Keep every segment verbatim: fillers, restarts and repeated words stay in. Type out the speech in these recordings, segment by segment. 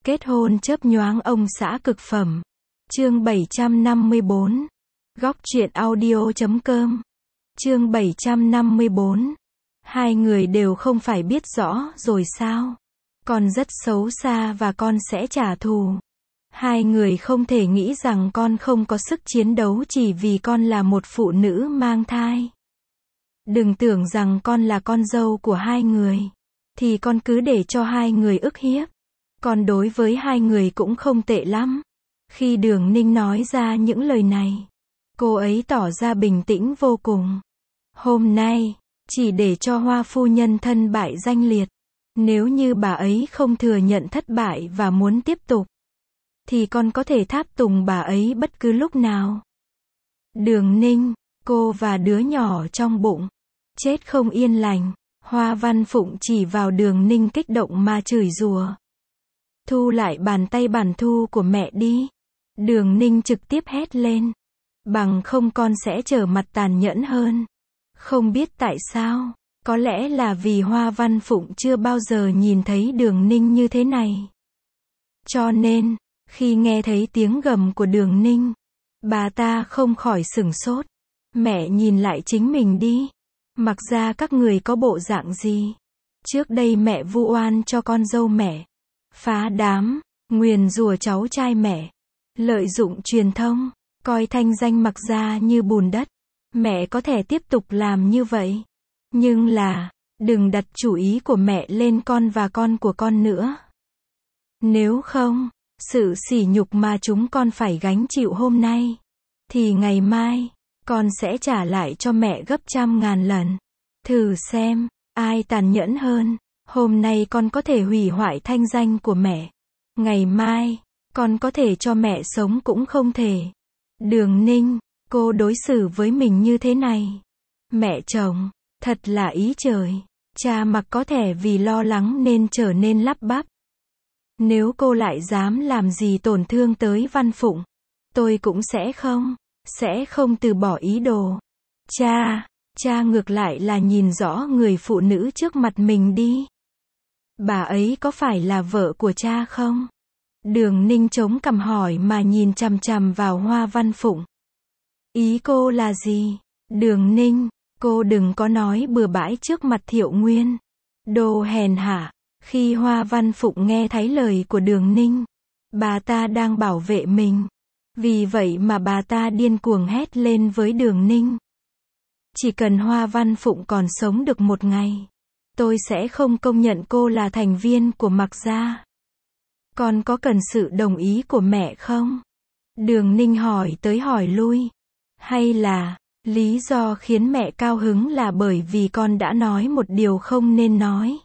Kết hôn chớp nhoáng ông xã cực phẩm. Chương bảy trăm năm mươi bốn. Góc truyện audio chấm com. Chương bảy trăm năm mươi bốn. Hai người đều không phải biết rõ rồi sao? Con rất xấu xa và con sẽ trả thù. Hai người không thể nghĩ rằng con không có sức chiến đấu chỉ vì con là một phụ nữ mang thai. Đừng tưởng rằng con là con dâu của hai người, thì con cứ để cho hai người ức hiếp. Con đối với hai người cũng không tệ lắm. Khi Đường Ninh nói ra những lời này, cô ấy tỏ ra bình tĩnh vô cùng. Hôm nay, chỉ để cho Hoa phu nhân thân bại danh liệt. Nếu như bà ấy không thừa nhận thất bại và muốn tiếp tục, thì con có thể tháp tùng bà ấy bất cứ lúc nào. Đường Ninh, cô và đứa nhỏ trong bụng, chết không yên lành. Hoa Văn Phụng chỉ vào Đường Ninh kích động mà chửi rủa. Thu lại bàn tay bản thu của mẹ đi. Đường Ninh trực tiếp hét lên. Bằng không con sẽ trở mặt tàn nhẫn hơn. Không biết tại sao, có lẽ là vì Hoa Văn Phụng chưa bao giờ nhìn thấy Đường Ninh như thế này. Cho nên, khi nghe thấy tiếng gầm của Đường Ninh, bà ta không khỏi sửng sốt. Mẹ nhìn lại chính mình đi. Mặc ra các người có bộ dạng gì. Trước đây mẹ vu oan cho con dâu mẹ, phá đám, nguyền rủa cháu trai mẹ, lợi dụng truyền thông, coi thanh danh Mặc ra như bùn đất. Mẹ có thể tiếp tục làm như vậy, nhưng là, đừng đặt chủ ý của mẹ lên con và con của con nữa. Nếu không, sự sỉ nhục mà chúng con phải gánh chịu hôm nay, thì ngày mai, con sẽ trả lại cho mẹ gấp trăm ngàn lần. Thử xem, ai tàn nhẫn hơn. Hôm nay con có thể hủy hoại thanh danh của mẹ. Ngày mai, con có thể cho mẹ sống cũng không thể. Đường Ninh, cô đối xử với mình như thế này. Mẹ chồng, thật là ý trời. Cha Mặc có thể vì lo lắng nên trở nên lắp bắp. Nếu cô lại dám làm gì tổn thương tới Văn Phụng, tôi cũng sẽ không, sẽ không từ bỏ ý đồ. Cha, cha ngược lại là nhìn rõ người phụ nữ trước mặt mình đi. Bà ấy có phải là vợ của cha không? Đường Ninh chống cằm hỏi mà nhìn chằm chằm vào Hoa Văn Phụng. Ý cô là gì? Đường Ninh, cô đừng có nói bừa bãi trước mặt Thiệu Nguyên. Đồ hèn hạ. Khi Hoa Văn Phụng nghe thấy lời của Đường Ninh, bà ta đang bảo vệ mình. Vì vậy mà bà ta điên cuồng hét lên với Đường Ninh. Chỉ cần Hoa Văn Phụng còn sống được một ngày, tôi sẽ không công nhận cô là thành viên của Mặc gia. Con có cần sự đồng ý của mẹ không? Đường Ninh hỏi tới hỏi lui. Hay là, lý do khiến mẹ cao hứng là bởi vì con đã nói một điều không nên nói?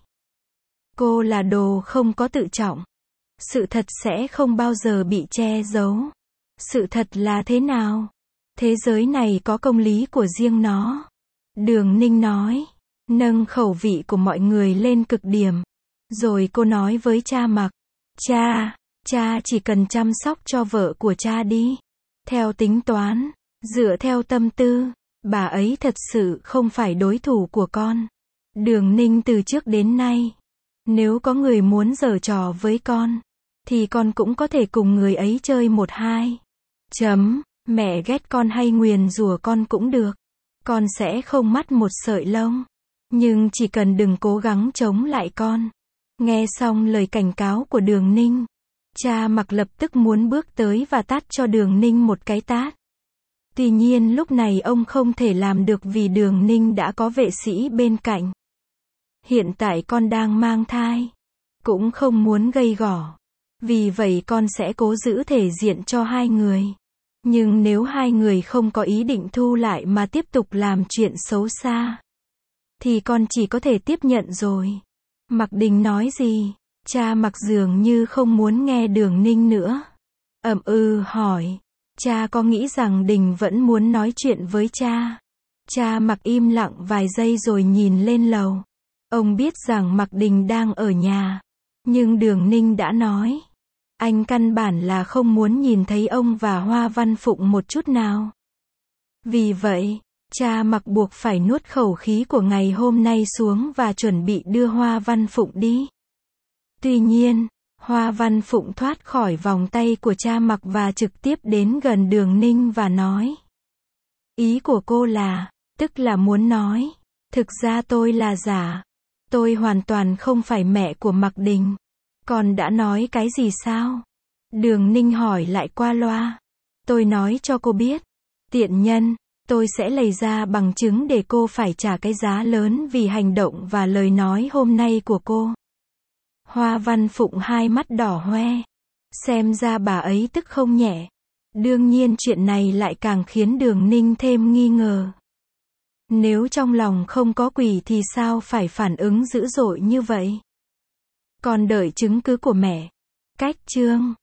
Cô là đồ không có tự trọng. Sự thật sẽ không bao giờ bị che giấu. Sự thật là thế nào? Thế giới này có công lý của riêng nó. Đường Ninh nói, nâng khẩu vị của mọi người lên cực điểm. Rồi cô nói với cha Mặc, cha, cha chỉ cần chăm sóc cho vợ của cha đi. Theo tính toán, dựa theo tâm tư, bà ấy thật sự không phải đối thủ của con. Đường Ninh từ trước đến nay, nếu có người muốn giở trò với con, thì con cũng có thể cùng người ấy chơi một hai. Chấm, mẹ ghét con hay nguyền rủa con cũng được. Con sẽ không mất một sợi lông. Nhưng chỉ cần đừng cố gắng chống lại con. Nghe xong lời cảnh cáo của Đường Ninh, cha Mặc lập tức muốn bước tới và tát cho Đường Ninh một cái tát. Tuy nhiên lúc này ông không thể làm được vì Đường Ninh đã có vệ sĩ bên cạnh. Hiện tại con đang mang thai, cũng không muốn gây gổ. Vì vậy con sẽ cố giữ thể diện cho hai người. Nhưng nếu hai người không có ý định thu lại mà tiếp tục làm chuyện xấu xa, thì con chỉ có thể tiếp nhận rồi. Mặc Đình nói gì? Cha Mặc dường như không muốn nghe Đường Ninh nữa. Ậm ừ hỏi. Cha có nghĩ rằng Đình vẫn muốn nói chuyện với cha? Cha Mặc im lặng vài giây rồi nhìn lên lầu. Ông biết rằng Mặc Đình đang ở nhà. Nhưng Đường Ninh đã nói. Anh căn bản là không muốn nhìn thấy ông và Hoa Văn Phụng một chút nào. Vì vậy, cha Mặc buộc phải nuốt khẩu khí của ngày hôm nay xuống và chuẩn bị đưa Hoa Văn Phụng đi. Tuy nhiên, Hoa Văn Phụng thoát khỏi vòng tay của cha Mặc và trực tiếp đến gần Đường Ninh và nói. Ý của cô là, tức là muốn nói, thực ra tôi là giả. Tôi hoàn toàn không phải mẹ của Mặc Đình. Con đã nói cái gì sao? Đường Ninh hỏi lại qua loa. Tôi nói cho cô biết. Tiện nhân, tôi sẽ lấy ra bằng chứng để cô phải trả cái giá lớn vì hành động và lời nói hôm nay của cô. Hoa Văn Phụng hai mắt đỏ hoe. Xem ra bà ấy tức không nhẹ. Đương nhiên chuyện này lại càng khiến Đường Ninh thêm nghi ngờ. Nếu trong lòng không có quỷ thì sao phải phản ứng dữ dội như vậy? Còn đợi chứng cứ của mẹ. Cách chương